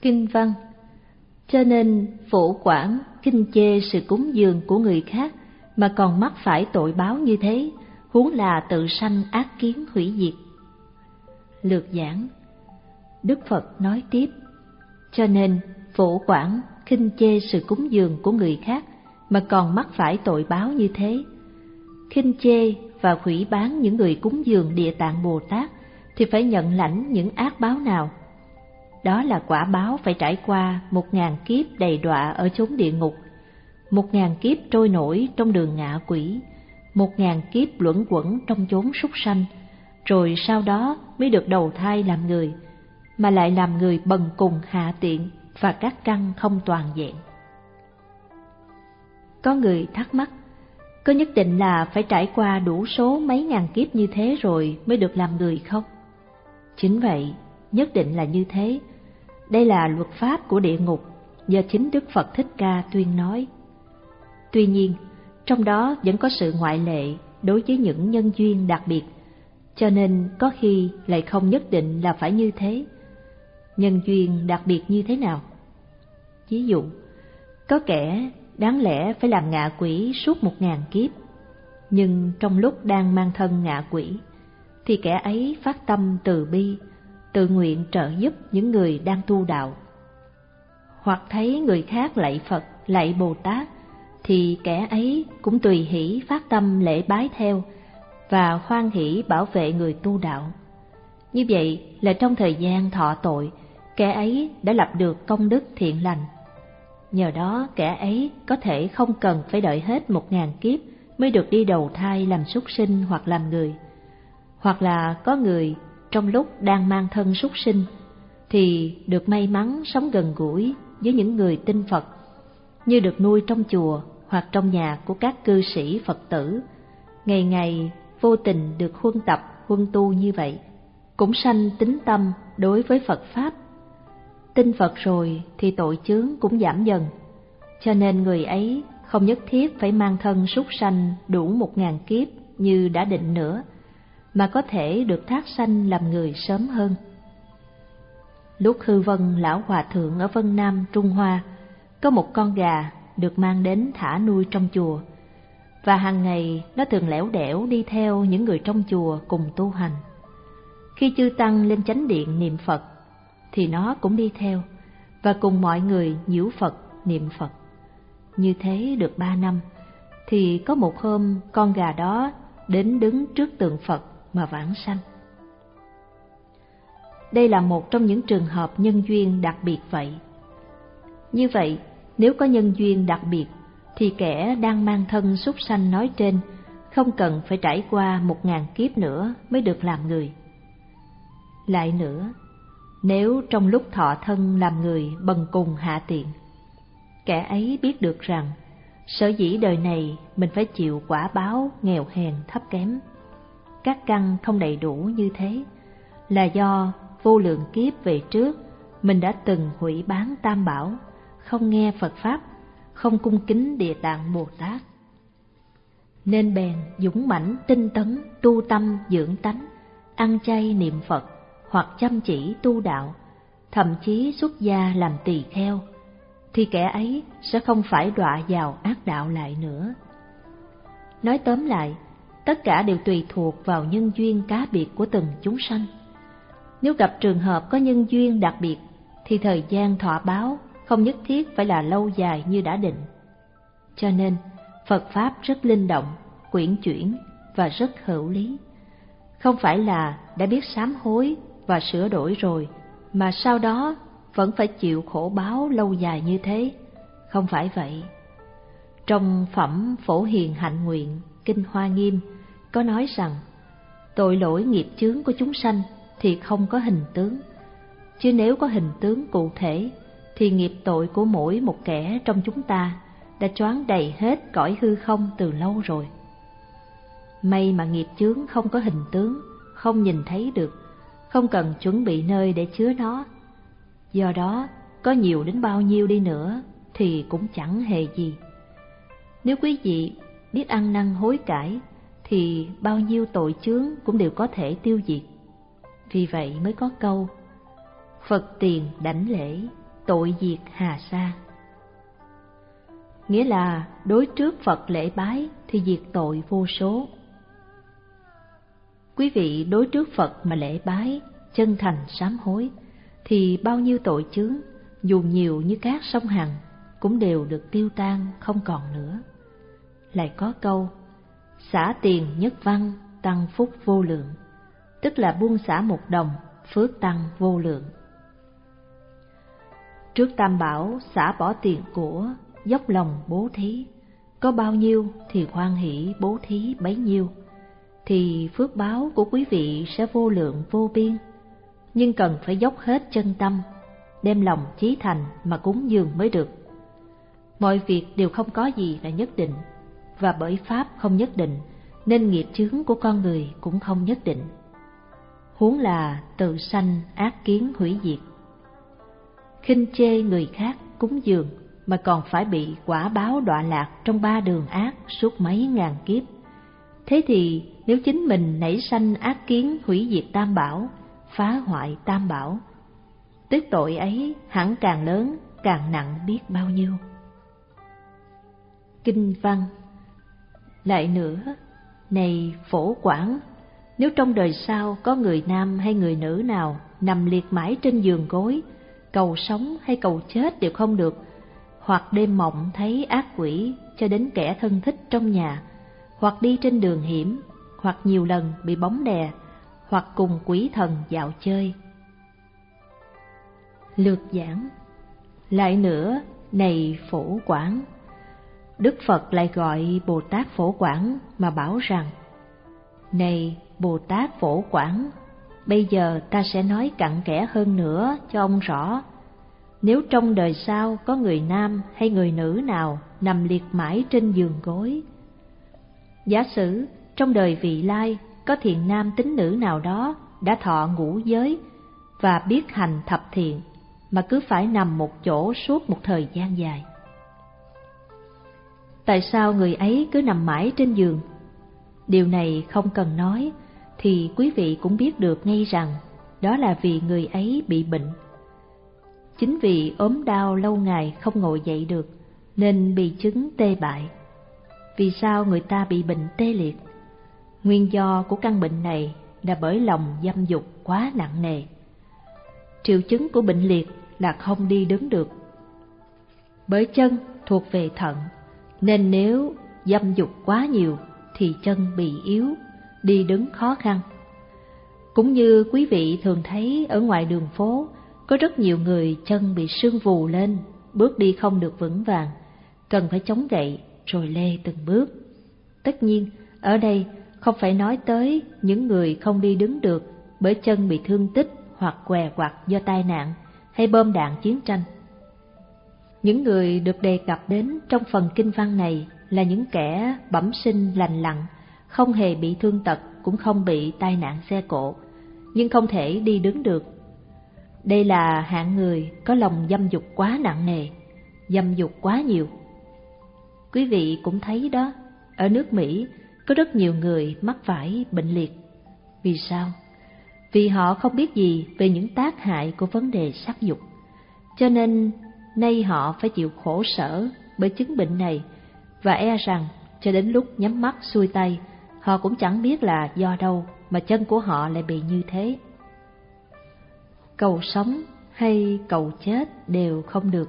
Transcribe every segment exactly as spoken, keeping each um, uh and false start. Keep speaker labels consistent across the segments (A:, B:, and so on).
A: Kinh văn. Cho nên phổ quảng khinh chê sự cúng dường của người khác mà còn mắc phải tội báo như thế, huống là tự sanh ác kiến hủy diệt. Lược giảng. Đức Phật nói tiếp: cho nên phổ quảng khinh chê sự cúng dường của người khác mà còn mắc phải tội báo như thế. Khinh chê và hủy bán những người cúng dường Địa Tạng Bồ Tát thì phải nhận lãnh những ác báo nào? Đó là quả báo phải trải qua một ngàn kiếp đầy đọa ở chốn địa ngục, một ngàn kiếp trôi nổi trong đường ngạ quỷ, một ngàn kiếp luẩn quẩn trong chốn súc sanh, rồi sau đó mới được đầu thai làm người, mà lại làm người bần cùng hạ tiện và các căn không toàn vẹn. Có người thắc mắc, có nhất định là phải trải qua đủ số mấy ngàn kiếp như thế rồi mới được làm người không? Chính vậy, nhất định là như thế. Đây là luật pháp của địa ngục do chính Đức Phật Thích Ca tuyên nói. Tuy nhiên, trong đó vẫn có sự ngoại lệ đối với những nhân duyên đặc biệt, cho nên có khi lại không nhất định là phải như thế. Nhân duyên đặc biệt như thế nào? Ví dụ, có kẻ đáng lẽ phải làm ngạ quỷ suốt một ngàn kiếp, nhưng trong lúc đang mang thân ngạ quỷ, thì kẻ ấy phát tâm từ bi, tự nguyện trợ giúp những người đang tu đạo. Hoặc thấy người khác lạy Phật, lạy Bồ Tát, thì kẻ ấy cũng tùy hỷ phát tâm lễ bái theo và hoan hỷ bảo vệ người tu đạo. Như vậy là trong thời gian thọ tội, kẻ ấy đã lập được công đức thiện lành. Nhờ đó kẻ ấy có thể không cần phải đợi hết một ngàn kiếp mới được đi đầu thai làm súc sinh hoặc làm người. Hoặc là có người trong lúc đang mang thân súc sinh thì được may mắn sống gần gũi với những người tin Phật, như được nuôi trong chùa hoặc trong nhà của các cư sĩ Phật tử, ngày ngày vô tình được huân tập, huân tu như vậy, cũng sanh tín tâm đối với Phật Pháp. Tin Phật rồi thì tội chướng cũng giảm dần, cho nên người ấy không nhất thiết phải mang thân súc sanh đủ một ngàn kiếp như đã định nữa, mà có thể được thác sanh làm người sớm hơn. Lúc Hư Vân Lão Hòa Thượng ở Vân Nam, Trung Hoa, có một con gà được mang đến thả nuôi trong chùa, và hàng ngày nó thường lẻo đẻo đi theo những người trong chùa cùng tu hành. Khi chư tăng lên chánh điện niệm Phật, thì nó cũng đi theo, và cùng mọi người nhiễu Phật, niệm Phật. Như thế được ba năm, thì có một hôm con gà đó đến đứng trước tượng Phật mà vãng sanh. Đây là một trong những trường hợp nhân duyên đặc biệt vậy. Như vậy, nếu có nhân duyên đặc biệt, thì kẻ đang mang thân súc sanh nói trên không cần phải trải qua một ngàn kiếp nữa mới được làm người. Lại nữa, nếu trong lúc thọ thân làm người bần cùng hạ tiện, kẻ ấy biết được rằng sở dĩ đời này mình phải chịu quả báo nghèo hèn thấp kém, các căn không đầy đủ như thế, là do vô lượng kiếp về trước mình đã từng hủy bán Tam Bảo, không nghe Phật Pháp, không cung kính Địa Tạng Bồ Tát. Nên bèn dũng mãnh tinh tấn tu tâm dưỡng tánh, ăn chay niệm Phật hoặc chăm chỉ tu đạo, thậm chí xuất gia làm tỳ kheo, thì kẻ ấy sẽ không phải đọa vào ác đạo lại nữa. Nói tóm lại, tất cả đều tùy thuộc vào nhân duyên cá biệt của từng chúng sanh. Nếu gặp trường hợp có nhân duyên đặc biệt, thì thời gian thọ báo không nhất thiết phải là lâu dài như đã định. Cho nên, Phật Pháp rất linh động, quyển chuyển và rất hữu lý. Không phải là đã biết sám hối và sửa đổi rồi, mà sau đó vẫn phải chịu khổ báo lâu dài như thế. Không phải vậy. Trong phẩm Phổ Hiền Hạnh Nguyện, Kinh Hoa Nghiêm, có nói rằng, tội lỗi nghiệp chướng của chúng sanh thì không có hình tướng, chứ nếu có hình tướng cụ thể, thì nghiệp tội của mỗi một kẻ trong chúng ta đã choán đầy hết cõi hư không từ lâu rồi. May mà nghiệp chướng không có hình tướng, không nhìn thấy được, không cần chuẩn bị nơi để chứa nó. Do đó, có nhiều đến bao nhiêu đi nữa thì cũng chẳng hề gì. Nếu quý vị biết ăn năn hối cải, thì bao nhiêu tội chướng cũng đều có thể tiêu diệt. Vì vậy mới có câu, Phật tiền đảnh lễ, tội diệt hà sa. Nghĩa là đối trước Phật lễ bái thì diệt tội vô số. Quý vị đối trước Phật mà lễ bái, chân thành sám hối, thì bao nhiêu tội chướng, dù nhiều như cát sông Hằng, cũng đều được tiêu tan không còn nữa. Lại có câu, xả tiền nhất văn, tăng phúc vô lượng, tức là buông xả một đồng, phước tăng vô lượng. Trước Tam Bảo xả bỏ tiền của, dốc lòng bố thí, có bao nhiêu thì hoan hỷ bố thí bấy nhiêu, thì phước báo của quý vị sẽ vô lượng vô biên. Nhưng cần phải dốc hết chân tâm, đem lòng chí thành mà cúng dường mới được. Mọi việc đều không có gì là nhất định, và bởi pháp không nhất định nên nghiệp chướng của con người cũng không nhất định. Huống là tự sanh ác kiến hủy diệt. Khinh chê người khác cúng dường mà còn phải bị quả báo đọa lạc trong ba đường ác suốt mấy ngàn kiếp. Thế thì nếu chính mình nảy sanh ác kiến hủy diệt Tam Bảo, phá hoại Tam Bảo, tức tội ấy hẳn càng lớn, càng nặng biết bao nhiêu. Kinh văn. Lại nữa, này Phổ Quảng, nếu trong đời sau có người nam hay người nữ nào nằm liệt mãi trên giường gối, cầu sống hay cầu chết đều không được, hoặc đêm mộng thấy ác quỷ cho đến kẻ thân thích trong nhà, hoặc đi trên đường hiểm, hoặc nhiều lần bị bóng đè, hoặc cùng quỷ thần dạo chơi. Lược giảng. Lại nữa, này Phổ Quảng, Đức Phật lại gọi Bồ Tát Phổ Quảng mà bảo rằng, này Bồ Tát Phổ Quảng, bây giờ ta sẽ nói cặn kẽ hơn nữa cho ông rõ. Nếu trong đời sau có người nam hay người nữ nào nằm liệt mãi trên giường gối, giả sử trong đời vị lai có thiện nam tín nữ nào đó đã thọ ngũ giới và biết hành thập thiện, mà cứ phải nằm một chỗ suốt một thời gian dài. Tại sao người ấy cứ nằm mãi trên giường? Điều này không cần nói, thì quý vị cũng biết được ngay rằng đó là vì người ấy bị bệnh. Chính vì ốm đau lâu ngày không ngồi dậy được, nên bị chứng tê bại. Vì sao người ta bị bệnh tê liệt? Nguyên do của căn bệnh này là bởi lòng dâm dục quá nặng nề. Triệu chứng của bệnh liệt là không đi đứng được. Bởi chân thuộc về thận, nên nếu dâm dục quá nhiều thì chân bị yếu, đi đứng khó khăn. Cũng như quý vị thường thấy ở ngoài đường phố, có rất nhiều người chân bị sưng vù lên, bước đi không được vững vàng, cần phải chống gậy rồi lê từng bước. Tất nhiên, ở đây không phải nói tới những người không đi đứng được bởi chân bị thương tích hoặc què quặt do tai nạn hay bom đạn chiến tranh. Những người được đề cập đến trong phần kinh văn này là những kẻ bẩm sinh lành lặn, không hề bị thương tật, cũng không bị tai nạn xe cộ, nhưng không thể đi đứng được. Đây là hạng người có lòng dâm dục quá nặng nề, dâm dục quá nhiều. Quý vị cũng thấy đó, ở nước Mỹ có rất nhiều người mắc phải bệnh liệt. Vì sao? Vì họ không biết gì về những tác hại của vấn đề sắc dục, cho nên nay họ phải chịu khổ sở bởi chứng bệnh này, và e rằng cho đến lúc nhắm mắt xuôi tay, họ cũng chẳng biết là do đâu mà chân của họ lại bị như thế. Cầu sống hay cầu chết đều không được.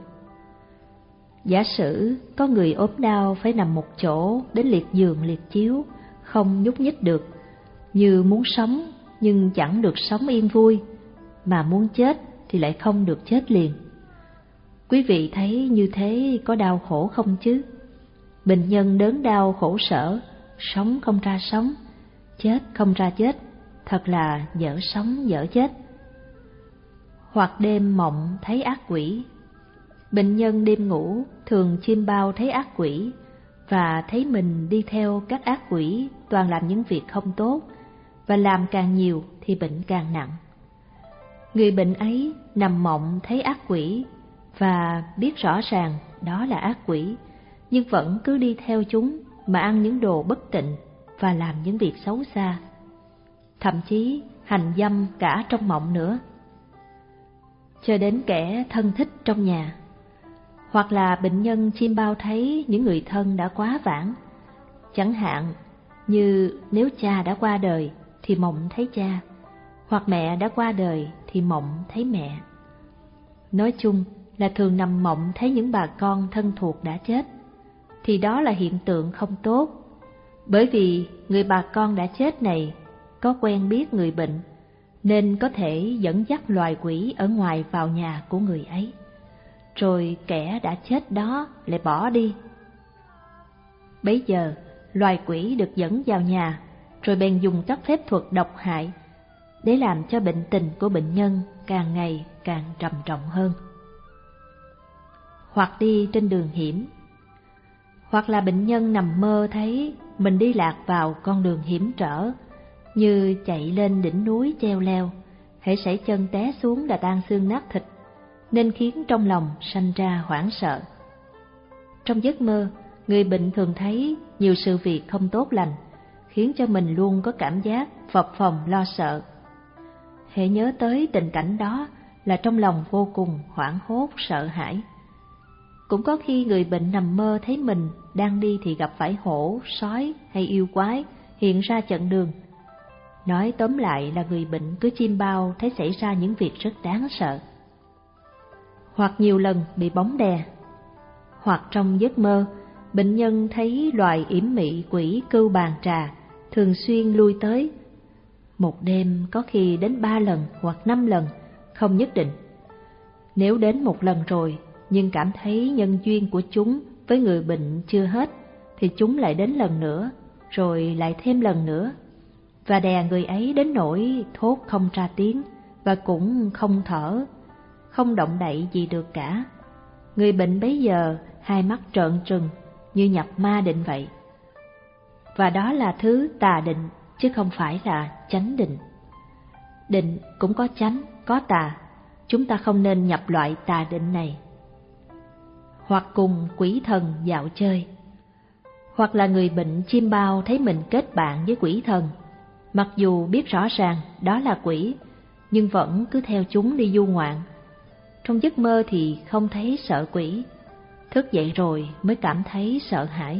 A: Giả sử có người ốm đau phải nằm một chỗ đến liệt giường liệt chiếu, không nhúc nhích được, như muốn sống nhưng chẳng được sống yên vui, mà muốn chết thì lại không được chết liền. Quý vị thấy như thế có đau khổ không chứ? Bệnh nhân đớn đau khổ sở, sống không ra sống, chết không ra chết, thật là dở sống dở chết. Hoặc đêm mộng thấy ác quỷ. Bệnh nhân đêm ngủ thường chiêm bao thấy ác quỷ, và thấy mình đi theo các ác quỷ toàn làm những việc không tốt, và làm càng nhiều thì bệnh càng nặng. Người bệnh ấy nằm mộng thấy ác quỷ và biết rõ ràng đó là ác quỷ, nhưng vẫn cứ đi theo chúng mà ăn những đồ bất tịnh và làm những việc xấu xa, thậm chí hành dâm cả trong mộng nữa. cho đến kẻ thân thích trong nhà. Hoặc là bệnh nhân chiêm bao thấy những người thân đã quá vãng, chẳng hạn như nếu cha đã qua đời thì mộng thấy cha, hoặc mẹ đã qua đời thì mộng thấy mẹ. Nói chung là thường nằm mộng thấy những bà con thân thuộc đã chết, thì đó là hiện tượng không tốt, bởi vì người bà con đã chết này có quen biết người bệnh, nên có thể dẫn dắt loài quỷ ở ngoài vào nhà của người ấy, rồi kẻ đã chết đó lại bỏ đi. Bấy giờ loài quỷ được dẫn vào nhà, rồi bèn dùng các phép thuật độc hại để làm cho bệnh tình của bệnh nhân càng ngày càng trầm trọng hơn. Hoặc đi trên đường hiểm, hoặc là bệnh nhân nằm mơ thấy mình đi lạc vào con đường hiểm trở, như chạy lên đỉnh núi treo leo, hễ sảy chân té xuống là tan xương nát thịt, nên khiến trong lòng sanh ra hoảng sợ. Trong giấc mơ, người bệnh thường thấy nhiều sự việc không tốt lành, khiến cho mình luôn có cảm giác phập phồng lo sợ. Hễ nhớ tới tình cảnh đó là trong lòng vô cùng hoảng hốt sợ hãi. Cũng có khi người bệnh nằm mơ thấy mình đang đi thì gặp phải hổ, sói hay yêu quái hiện ra chặn đường. Nói tóm lại là người bệnh cứ chiêm bao thấy xảy ra những việc rất đáng sợ. Hoặc nhiều lần bị bóng đè. Hoặc trong giấc mơ, bệnh nhân thấy loài yểm mị quỷ cưu bàn trà thường xuyên lui tới. Một đêm có khi đến ba lần hoặc năm lần, không nhất định. Nếu đến một lần rồi nhưng cảm thấy nhân duyên của chúng với người bệnh chưa hết, thì chúng lại đến lần nữa, rồi lại thêm lần nữa, và đè người ấy đến nỗi thốt không ra tiếng và cũng không thở, không động đậy gì được cả. Người bệnh bấy giờ hai mắt trợn trừng như nhập ma định vậy. Và đó là thứ tà định, chứ không phải là chánh định. Định cũng có chánh, có tà, chúng ta không nên nhập loại tà định này. Hoặc cùng quỷ thần dạo chơi. Hoặc là người bệnh chiêm bao thấy mình kết bạn với quỷ thần, mặc dù biết rõ ràng đó là quỷ, nhưng vẫn cứ theo chúng đi du ngoạn. Trong giấc mơ thì không thấy sợ quỷ, thức dậy rồi mới cảm thấy sợ hãi.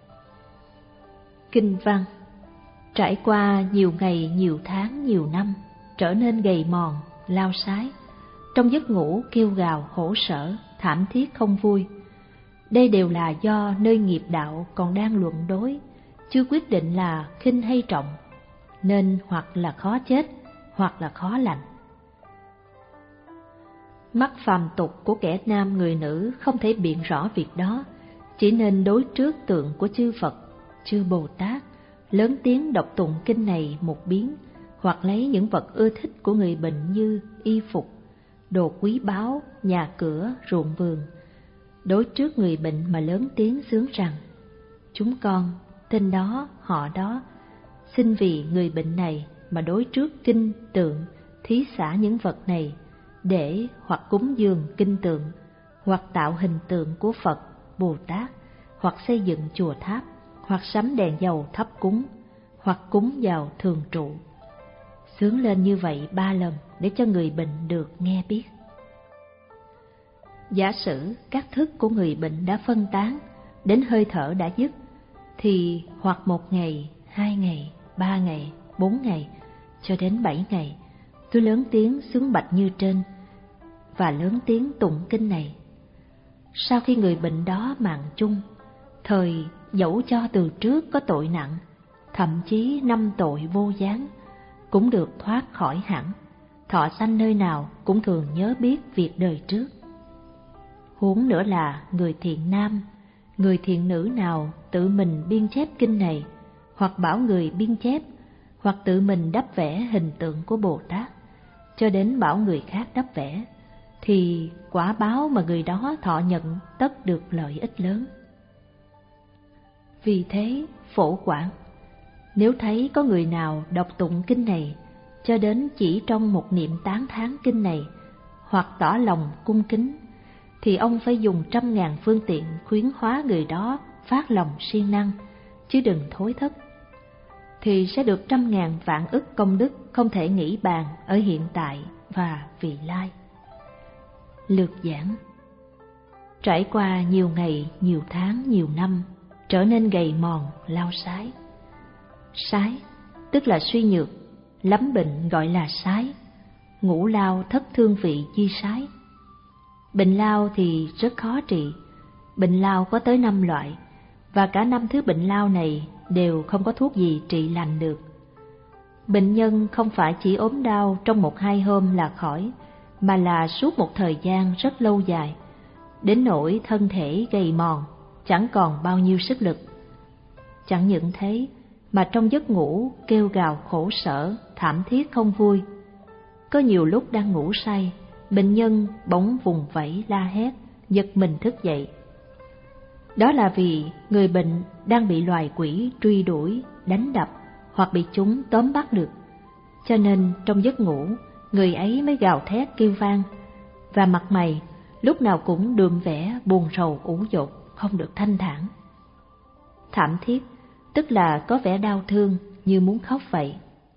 A: Kinh văn. Trải qua nhiều ngày, nhiều tháng, nhiều năm, trở nên gầy mòn, lao sái, trong giấc ngủ kêu gào khổ sở, thảm thiết không vui. Đây đều là do nơi nghiệp đạo còn đang luận đối, chưa quyết định là khinh hay trọng, nên hoặc là khó chết, hoặc là khó lành. Mắt phàm tục của kẻ nam người nữ không thể biện rõ việc đó, chỉ nên đối trước tượng của chư Phật, chư Bồ Tát, lớn tiếng đọc tụng kinh này một biến, hoặc lấy những vật ưa thích của người bệnh như y phục, đồ quý báu, nhà cửa, ruộng vườn, đối trước người bệnh mà lớn tiếng xướng rằng: chúng con, tên đó, họ đó, xin vì người bệnh này mà đối trước kinh tượng, thí xả những vật này, để hoặc cúng dường kinh tượng, hoặc tạo hình tượng của Phật, Bồ Tát, hoặc xây dựng chùa tháp, hoặc sắm đèn dầu thắp cúng, hoặc cúng vào thường trụ. Xướng lên như vậy ba lần để cho người bệnh được nghe biết. Giả sử các thức của người bệnh đã phân tán, đến hơi thở đã dứt, thì hoặc một ngày, hai ngày, ba ngày, bốn ngày, cho đến bảy ngày, cứ lớn tiếng xướng bạch như trên, và lớn tiếng tụng kinh này. Sau khi người bệnh đó mạng chung, thời dẫu cho từ trước có tội nặng, thậm chí năm tội vô gián, cũng được thoát khỏi hẳn, thọ sanh nơi nào cũng thường nhớ biết việc đời trước. Huống nữa là người thiện nam, người thiện nữ nào tự mình biên chép kinh này, hoặc bảo người biên chép, hoặc tự mình đắp vẽ hình tượng của Bồ Tát, cho đến bảo người khác đắp vẽ, thì quả báo mà người đó thọ nhận tất được lợi ích lớn. Vì thế, phổ quảng, nếu thấy có người nào đọc tụng kinh này, cho đến chỉ trong một niệm tán thán kinh này, hoặc tỏ lòng cung kính, thì ông phải dùng trăm ngàn phương tiện khuyến hóa người đó phát lòng siêng năng, chứ đừng thối thất, thì sẽ được trăm ngàn vạn ức công đức không thể nghĩ bàn ở hiện tại và vị lai. lược giảng. Trải qua nhiều ngày, nhiều tháng, nhiều năm, trở nên gầy mòn, lao sái. Sái, tức là suy nhược, lắm bệnh gọi là sái. Ngũ lao thất thương vị chi sái. Bệnh lao thì rất khó trị. Bệnh lao có tới năm loại, và cả năm thứ bệnh lao này đều không có thuốc gì trị lành được. Bệnh nhân không phải chỉ ốm đau trong một hai hôm là khỏi, mà là suốt một thời gian rất lâu dài, đến nỗi thân thể gầy mòn, chẳng còn bao nhiêu sức lực. Chẳng những thế, mà trong giấc ngủ kêu gào khổ sở, thảm thiết không vui. Có nhiều lúc đang ngủ say, bệnh nhân bỗng vùng vẫy la hét, giật mình thức dậy. Đó là vì người bệnh đang bị loài quỷ truy đuổi, đánh đập hoặc bị chúng tóm bắt được. Cho nên trong giấc ngủ, người ấy mới gào thét kêu vang, và mặt mày lúc nào cũng đượm vẻ buồn rầu ủ dột, không được thanh thản. Thảm thiết tức là có vẻ đau thương như muốn khóc vậy.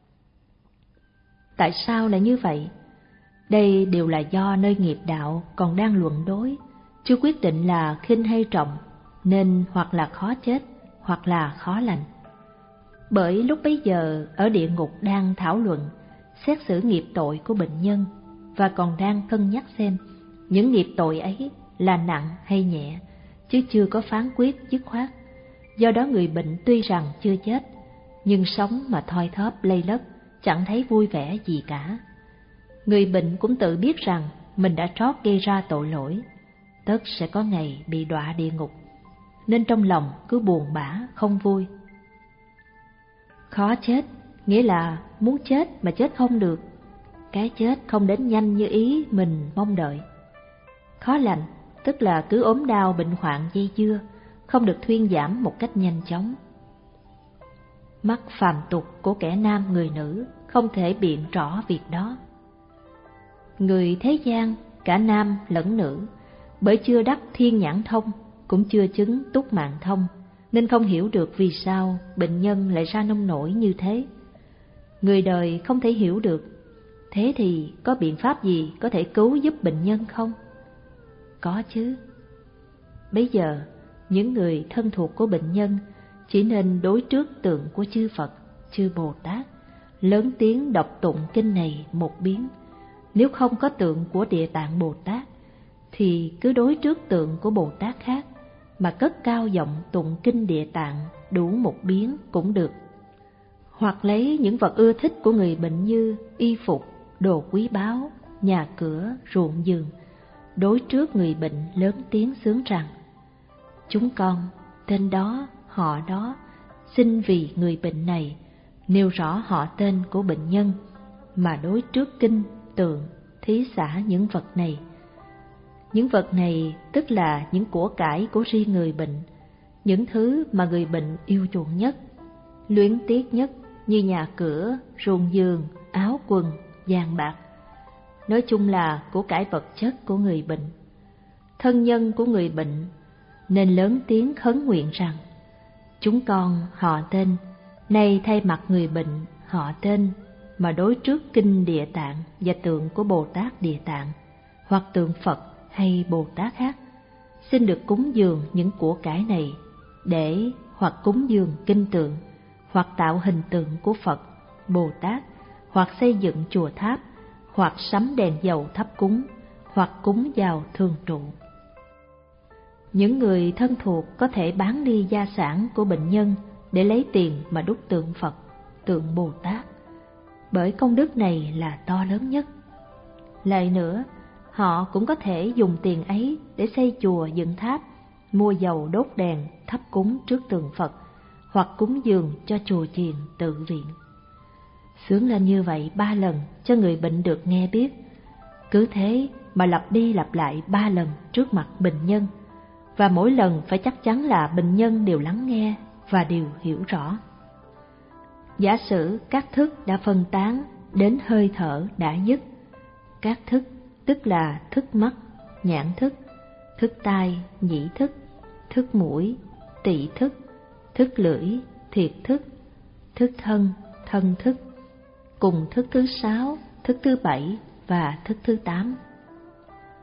A: Tại sao lại như vậy? Đây đều là do nơi nghiệp đạo còn đang luận đối, chưa quyết định là khinh hay trọng, nên hoặc là khó chết, hoặc là khó lành. Bởi lúc bấy giờ ở địa ngục đang thảo luận, xét xử nghiệp tội của bệnh nhân, và còn đang cân nhắc xem những nghiệp tội ấy là nặng hay nhẹ, chứ chưa có phán quyết dứt khoát. Do đó người bệnh tuy rằng chưa chết, nhưng sống mà thoi thóp lây lất, chẳng thấy vui vẻ gì cả. Người bệnh cũng tự biết rằng mình đã trót gây ra tội lỗi, tất sẽ có ngày bị đọa địa ngục, nên trong lòng cứ buồn bã không vui. Khó chết nghĩa là muốn chết mà chết không được, cái chết không đến nhanh như ý mình mong đợi. Khó lành tức là cứ ốm đau bệnh hoạn dây dưa, không được thuyên giảm một cách nhanh chóng. Mắt phàm tục của kẻ nam người nữ không thể biện rõ việc đó. Người thế gian, cả nam lẫn nữ, bởi chưa đắc thiên nhãn thông, cũng chưa chứng túc mạng thông, nên không hiểu được vì sao bệnh nhân lại ra nông nổi như thế. Người đời không thể hiểu được, thế thì có biện pháp gì có thể cứu giúp bệnh nhân không? Có chứ. Bây giờ, những người thân thuộc của bệnh nhân chỉ nên đối trước tượng của chư Phật, chư Bồ Tát, lớn tiếng đọc tụng kinh này một biến. Nếu không có tượng của Địa Tạng Bồ Tát, thì cứ đối trước tượng của Bồ Tát khác mà cất cao giọng tụng kinh Địa Tạng đủ một biến cũng được. Hoặc lấy những vật ưa thích của người bệnh như y phục, đồ quý báu, nhà cửa, ruộng vườn, đối trước người bệnh lớn tiếng xướng rằng: chúng con, tên đó, họ đó, xin vì người bệnh này, nêu rõ họ tên của bệnh nhân, mà đối trước kinh, tượng, thí xả những vật này. Những vật này tức là những của cải của riêng người bệnh, những thứ mà người bệnh yêu chuộng nhất, luyến tiếc nhất, như nhà cửa, ruộng vườn, áo quần, vàng bạc. Nói chung là của cải vật chất của người bệnh. Thân nhân của người bệnh nên lớn tiếng khấn nguyện rằng: chúng con họ tên, nay thay mặt người bệnh họ tên, mà đối trước kinh Địa Tạng và tượng của Bồ Tát Địa Tạng, hoặc tượng Phật hay Bồ Tát khác, xin được cúng dường những của cải này, để hoặc cúng dường kinh tượng, hoặc tạo hình tượng của Phật, Bồ Tát, hoặc xây dựng chùa tháp, hoặc sắm đèn dầu thắp cúng, hoặc cúng vào thường trụ. Những người thân thuộc có thể bán đi gia sản của bệnh nhân để lấy tiền mà đúc tượng Phật, tượng Bồ Tát, bởi công đức này là to lớn nhất. Lại nữa, họ cũng có thể dùng tiền ấy để xây chùa dựng tháp, mua dầu đốt đèn thắp cúng trước tượng Phật, hoặc cúng dường cho chùa chiền tự viện. Xướng lên như vậy ba lần cho người bệnh được nghe biết, cứ thế mà lặp đi lặp lại ba lần trước mặt bệnh nhân, và mỗi lần phải chắc chắn là bệnh nhân đều lắng nghe và đều hiểu rõ. Giả sử các thức đã phân tán đến hơi thở đã dứt, các thức tức là thức mắt, nhãn thức, thức tai, nhĩ thức, thức mũi, tỵ thức, thức lưỡi, thiệt thức, thức thân, thân thức, cùng thức thứ sáu, thức thứ bảy và thức thứ tám.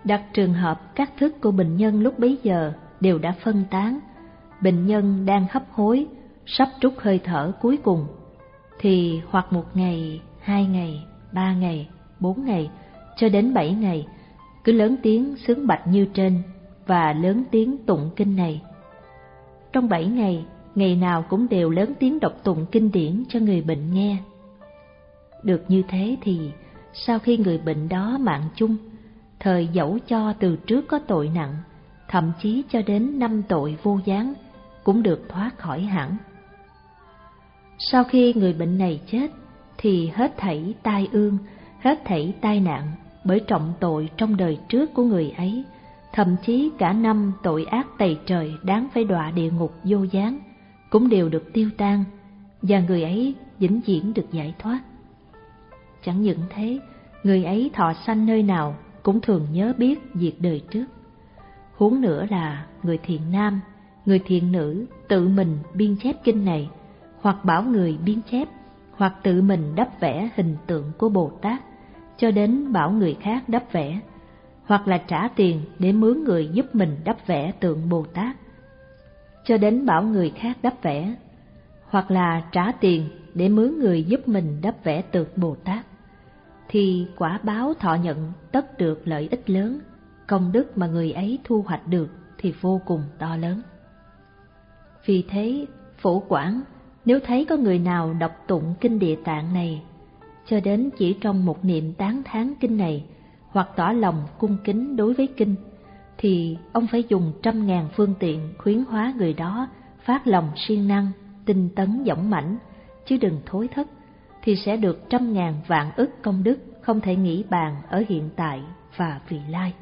A: đặt trường hợp các thức của bệnh nhân lúc bấy giờ đều đã phân tán, bệnh nhân đang hấp hối, sắp trút hơi thở cuối cùng, thì hoặc một ngày, hai ngày, ba ngày, bốn ngày, cho đến bảy ngày, cứ lớn tiếng xướng bạch như trên và lớn tiếng tụng kinh này. Trong bảy ngày, ngày nào cũng đều lớn tiếng đọc tụng kinh điển cho người bệnh nghe. Được như thế thì sau khi người bệnh đó mạng chung, thời dẫu cho từ trước có tội nặng, thậm chí cho đến năm tội vô gián, cũng được thoát khỏi hẳn. Sau khi người bệnh này chết, thì hết thảy tai ương, hết thảy tai nạn bởi trọng tội trong đời trước của người ấy, thậm chí cả năm tội ác tày trời đáng phải đọa địa ngục vô gián, cũng đều được tiêu tan, và người ấy vĩnh viễn được giải thoát. Chẳng những thế, người ấy thọ sanh nơi nào cũng thường nhớ biết việc đời trước. Huống nữa là người thiện nam, người thiện nữ tự mình biên chép kinh này, hoặc bảo người biên chép, hoặc tự mình đắp vẽ hình tượng của Bồ Tát, cho đến bảo người khác đắp vẽ, hoặc là trả tiền để mướn người giúp mình đắp vẽ tượng Bồ Tát, cho đến bảo người khác đắp vẽ, hoặc là trả tiền để mướn người giúp mình đắp vẽ tượng Bồ Tát, thì quả báo thọ nhận tất được lợi ích lớn, công đức mà người ấy thu hoạch được thì vô cùng to lớn. Vì thế, Phổ Quảng nếu thấy có người nào đọc tụng kinh Địa Tạng này, cho đến chỉ trong một niệm tán thán kinh này, hoặc tỏ lòng cung kính đối với kinh, thì ông phải dùng trăm ngàn phương tiện khuyến hóa người đó phát lòng siêng năng, tinh tấn dõng mãnh, chứ đừng thối thất, thì sẽ được trăm ngàn vạn ức công đức không thể nghĩ bàn ở hiện tại và vị lai.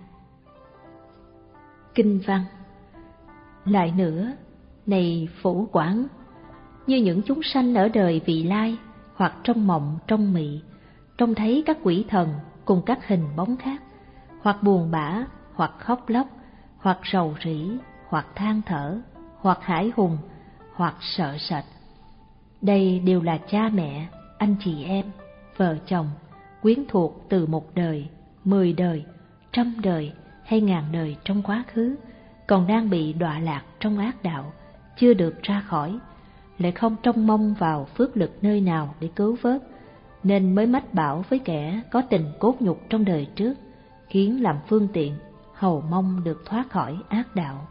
A: Kinh văn. Lại nữa, này Phổ Quảng, như những chúng sanh ở đời vị lai, hoặc trong mộng trong mị, trông thấy các quỷ thần cùng các hình bóng khác, hoặc buồn bã, hoặc khóc lóc, hoặc rầu rĩ, hoặc than thở, hoặc hãi hùng, hoặc sợ sệt. Đây đều là cha mẹ, anh chị em, vợ chồng, quyến thuộc từ một đời, mười đời, trăm đời hay ngàn đời trong quá khứ, còn đang bị đọa lạc trong ác đạo, chưa được ra khỏi, lại không trông mong vào phước lực nơi nào để cứu vớt, nên mới mách bảo với kẻ có tình cốt nhục trong đời trước, khiến làm phương tiện, hầu mong được thoát khỏi ác đạo.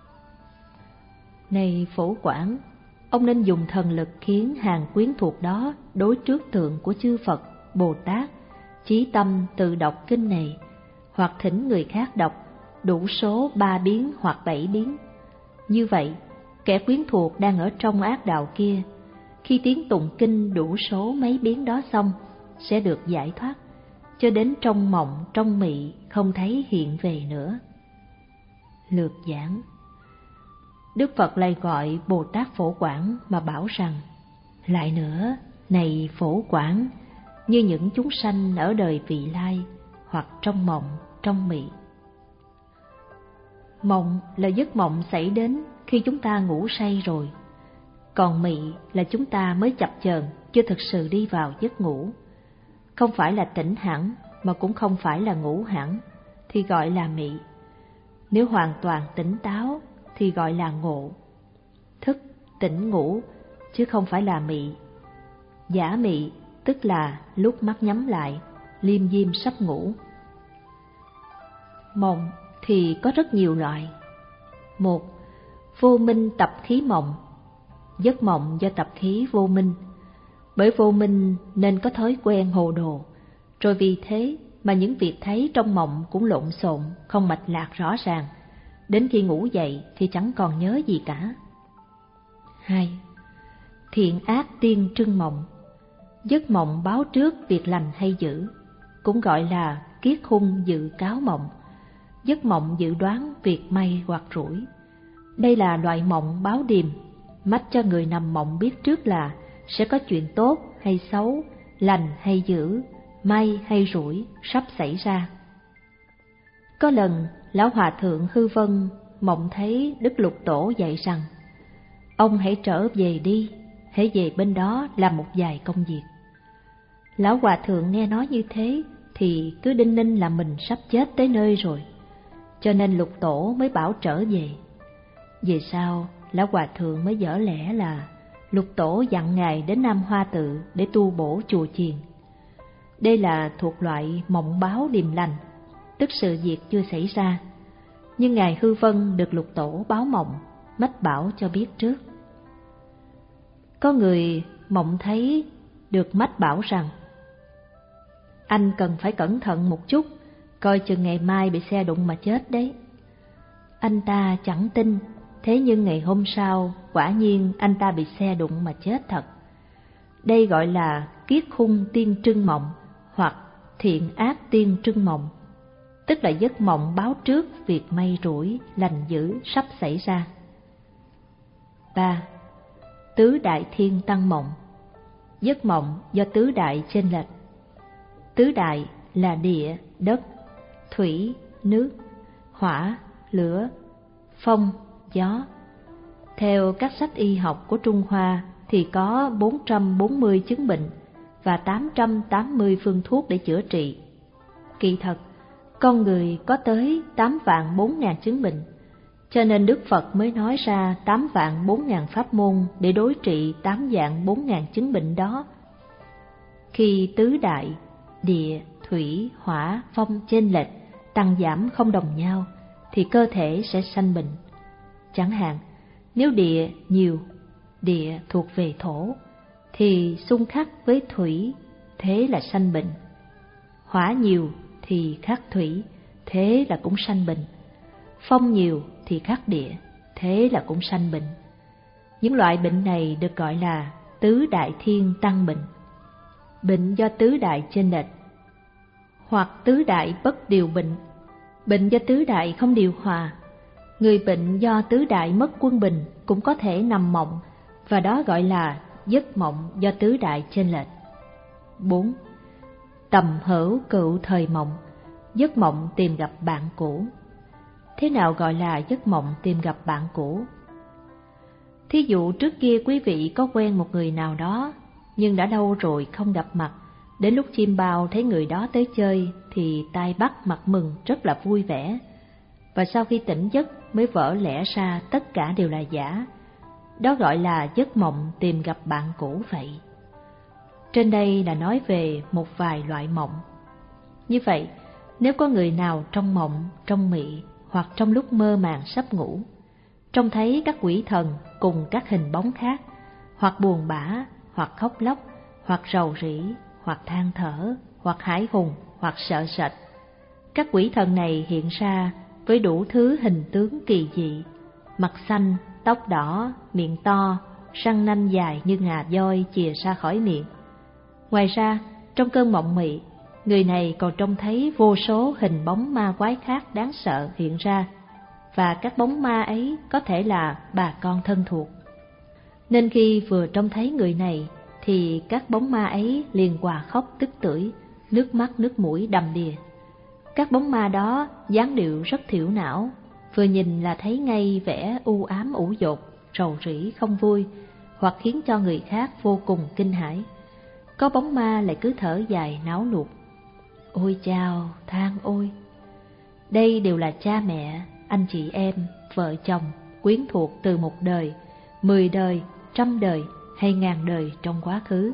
A: Này Phổ Quảng, ông nên dùng thần lực khiến hàng quyến thuộc đó đối trước tượng của chư Phật, Bồ Tát, chí tâm tự đọc kinh này, hoặc thỉnh người khác đọc đủ số ba biến hoặc bảy biến. Như vậy, kẻ quyến thuộc đang ở trong ác đạo kia, khi tiếng tụng kinh đủ số mấy biến đó xong, sẽ được giải thoát, cho đến trong mộng trong mị không thấy hiện về nữa. Lược giảng. Đức Phật lại gọi Bồ Tát Phổ Quảng mà bảo rằng: lại nữa, này Phổ Quảng, như những chúng sanh ở đời vị lai, hoặc trong mộng trong mị. Mộng là giấc mộng xảy đến khi chúng ta ngủ say rồi, còn mị là chúng ta mới chập chờn chưa thực sự đi vào giấc ngủ. Không phải là tỉnh hẳn mà cũng không phải là ngủ hẳn thì gọi là mị. Nếu hoàn toàn tỉnh táo thì gọi là ngộ. Thức tỉnh ngủ chứ không phải là mị. Giả mị tức là lúc mắt nhắm lại, liêm diêm sắp ngủ. Mộng thì có rất nhiều loại. Một, vô minh tập khí mộng. Giấc mộng do tập khí vô minh. Bởi vô minh nên có thói quen hồ đồ, rồi vì thế mà những việc thấy trong mộng cũng lộn xộn, không mạch lạc rõ ràng. Đến khi ngủ dậy thì chẳng còn nhớ gì cả. Hai, thiện ác tiên trưng mộng. Giấc mộng báo trước việc lành hay dữ, cũng gọi là kiết hung dự cáo mộng. Giấc mộng dự đoán việc may hoặc rủi. Đây là loại mộng báo điềm, mách cho người nằm mộng biết trước là sẽ có chuyện tốt hay xấu, lành hay dữ, may hay rủi sắp xảy ra. Có lần, Lão Hòa Thượng Hư Vân mộng thấy Đức Lục Tổ dạy rằng: ông hãy trở về đi, hãy về bên đó làm một vài công việc. Lão Hòa Thượng nghe nói như thế thì cứ đinh ninh là mình sắp chết tới nơi rồi. cho nên Lục Tổ mới bảo trở về. Về sau, Lão Hòa Thượng mới dở lẽ là Lục Tổ dặn Ngài đến Nam Hoa Tự để tu bổ chùa chiền. Đây là thuộc loại mộng báo điềm lành, tức sự việc chưa xảy ra, nhưng Ngài Hư Vân được Lục Tổ báo mộng, mách bảo cho biết trước. Có người mộng thấy được mách bảo rằng anh cần phải cẩn thận một chút, coi chừng ngày mai bị xe đụng mà chết đấy. Anh ta chẳng tin, thế nhưng ngày hôm sau quả nhiên anh ta bị xe đụng mà chết thật. Đây gọi là kiết khung tiên trưng mộng hoặc thiện ác tiên trưng mộng, tức là giấc mộng báo trước việc may rủi, lành dữ sắp xảy ra. ba. Tứ đại thiên tăng mộng. Giấc mộng do tứ đại chênh lệch. Tứ đại là địa, đất, thủy, nước, hỏa, lửa, phong, gió. Theo các sách y học của Trung Hoa thì có bốn trăm bốn mươi chứng bệnh và tám trăm tám mươi phương thuốc để chữa trị. Kỳ thật, con người có tới tám vạn bốn ngàn chứng bệnh, cho nên Đức Phật mới nói ra tám vạn bốn ngàn pháp môn để đối trị tám vạn bốn ngàn chứng bệnh đó. Khi tứ đại, địa, thủy, hỏa, phong chênh lệch, tăng giảm không đồng nhau, thì cơ thể sẽ sanh bệnh. Chẳng hạn, nếu địa nhiều, địa thuộc về thổ, thì xung khắc với thủy, thế là sanh bệnh. Hỏa nhiều thì khắc thủy, thế là cũng sanh bệnh. Phong nhiều thì khắc địa, thế là cũng sanh bệnh. Những loại bệnh này được gọi là tứ đại thiên tăng bệnh. Bệnh do tứ đại chênh lệch, hoặc tứ đại bất điều bệnh, bệnh do tứ đại không điều hòa. Người bệnh do tứ đại mất quân bình cũng có thể nằm mộng, và đó gọi là giấc mộng do tứ đại chênh lệch. bốn. Tầm hữu cựu thời mộng. Giấc mộng tìm gặp bạn cũ. Thế nào gọi là giấc mộng tìm gặp bạn cũ? Thí dụ trước kia quý vị có quen một người nào đó, nhưng đã lâu rồi không gặp mặt, đến lúc chim bao thấy người đó tới chơi thì tai bắt mặt mừng rất là vui vẻ, và sau khi tỉnh giấc mới vỡ lẽ ra tất cả đều là giả. Đó gọi là giấc mộng tìm gặp bạn cũ vậy. Trên đây là nói về một vài loại mộng. Như vậy, nếu có người nào trong mộng, trong mị hoặc trong lúc mơ màng sắp ngủ, trông thấy các quỷ thần cùng các hình bóng khác, hoặc buồn bã, hoặc khóc lóc, hoặc rầu rĩ, hoặc than thở, hoặc hãi hùng, hoặc sợ sệt. Các quỷ thần này hiện ra với đủ thứ hình tướng kỳ dị, mặt xanh, tóc đỏ, miệng to, răng nanh dài như ngà voi chìa ra khỏi miệng. Ngoài ra, trong cơn mộng mị, người này còn trông thấy vô số hình bóng ma quái khác đáng sợ hiện ra, và các bóng ma ấy có thể là bà con thân thuộc. Nên khi vừa trông thấy người này thì các bóng ma ấy liền òa khóc tức tưởi, nước mắt nước mũi đầm đìa. Các bóng ma đó dáng điệu rất thiểu não, vừa nhìn là thấy ngay vẻ u ám ủ dột, rầu rĩ không vui, hoặc khiến cho người khác vô cùng kinh hãi. Có bóng ma lại cứ thở dài náo nuột: ôi chao, than ôi. Đây đều là cha mẹ, anh chị em, vợ chồng, quyến thuộc từ một đời, mười đời, trăm đời hay ngàn đời trong quá khứ.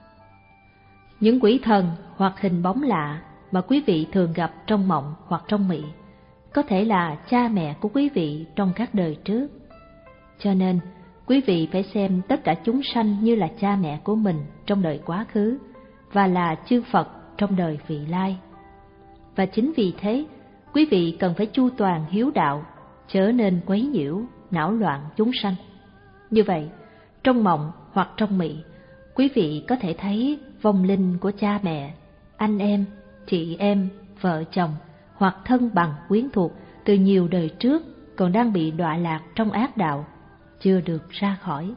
A: Những quỷ thần hoặc hình bóng lạ mà quý vị thường gặp trong mộng hoặc trong mị có thể là cha mẹ của quý vị trong các đời trước. Cho nên, quý vị phải xem tất cả chúng sanh như là cha mẹ của mình trong đời quá khứ và là chư Phật trong đời vị lai. Và chính vì thế, quý vị cần phải chu toàn hiếu đạo, chớ nên quấy nhiễu, não loạn chúng sanh. Như vậy, trong mộng hoặc trong mị, quý vị có thể thấy vong linh của cha mẹ, anh em, chị em, vợ chồng hoặc thân bằng quyến thuộc từ nhiều đời trước còn đang bị đọa lạc trong ác đạo, chưa được ra khỏi.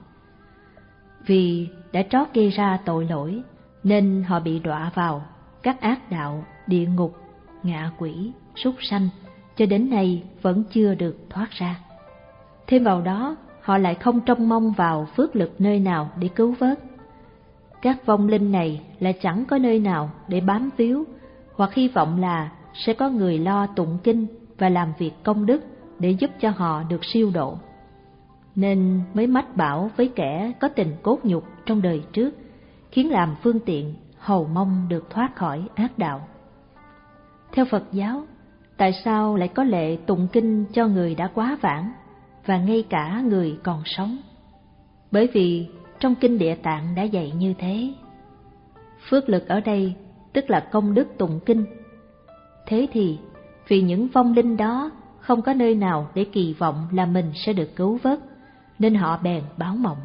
A: Vì đã trót gây ra tội lỗi nên họ bị đọa vào các ác đạo, địa ngục, ngạ quỷ, súc sanh, cho đến nay vẫn chưa được thoát ra. Thêm vào đó, họ lại không trông mong vào phước lực nơi nào để cứu vớt. Các vong linh này lại chẳng có nơi nào để bám víu, hoặc hy vọng là sẽ có người lo tụng kinh, và làm việc công đức để giúp cho họ được siêu độ. Nên mới mách bảo với kẻ có tình cốt nhục trong đời trước, khiến làm phương tiện hầu mong được thoát khỏi ác đạo. Theo Phật giáo, tại sao lại có lệ tụng kinh cho người đã quá vãng và ngay cả người còn sống? Bởi vì trong kinh Địa Tạng đã dạy như thế. Phước lực ở đây tức là công đức tụng kinh. Thế thì vì những vong linh đó không có nơi nào để kỳ vọng là mình sẽ được cứu vớt, nên họ bèn báo mộng,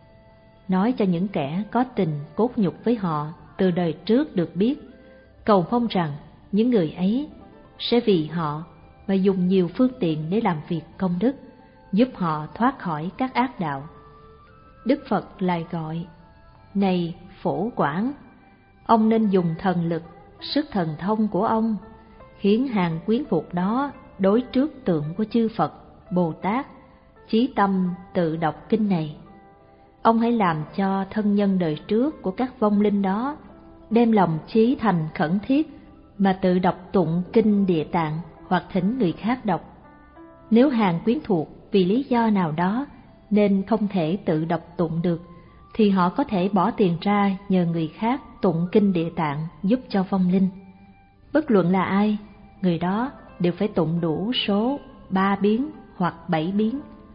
A: nói cho những kẻ có tình cốt nhục với họ từ đời trước được biết, cầu mong rằng những người ấy sẽ vì họ mà dùng nhiều phương tiện để làm việc công đức, giúp họ thoát khỏi các ác đạo. Đức Phật lại gọi: này Phổ Quảng, ông nên dùng thần lực, sức thần thông của ông, khiến hàng quyến thuộc đó đối trước tượng của chư Phật, Bồ Tát, chí tâm tự đọc kinh này. Ông hãy làm cho thân nhân đời trước của các vong linh đó đem lòng chí thành khẩn thiết mà tự đọc tụng kinh Địa Tạng hoặc thỉnh người khác đọc. Nếu hàng quyến thuộc vì lý do nào đó nên không thể tự đọc tụng được, thì họ có thể bỏ tiền ra nhờ người khác tụng kinh Địa Tạng giúp cho vong linh. Bất luận là ai, người đó đều phải tụng đủ số ba biến hoặc bảy biến.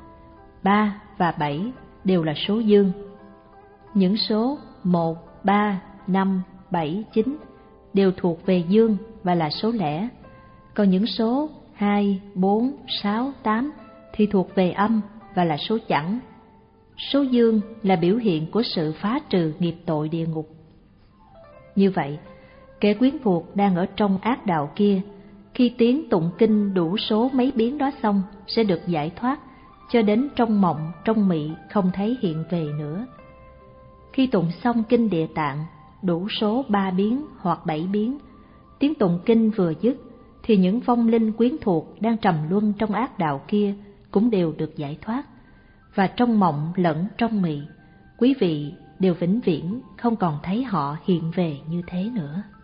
A: Ba và bảy đều là số dương. Những số một, ba, năm, bảy, chín đều thuộc về dương và là số lẻ. Còn những số hai, bốn, sáu, tám thì thuộc về âm và là số chẵn. Số dương là biểu hiện của sự phá trừ nghiệp tội địa ngục. Như vậy, kẻ quyến thuộc đang ở trong ác đạo kia, khi tiếng tụng kinh đủ số mấy biến đó xong sẽ được giải thoát, cho đến trong mộng, trong mị không thấy hiện về nữa. Khi tụng xong kinh Địa Tạng đủ số ba biến hoặc bảy biến, tiếng tụng kinh vừa dứt thì những vong linh quyến thuộc đang trầm luân trong ác đạo kia cũng đều được giải thoát, và trong mộng lẫn trong mị, quý vị đều vĩnh viễn không còn thấy họ hiện về như thế nữa.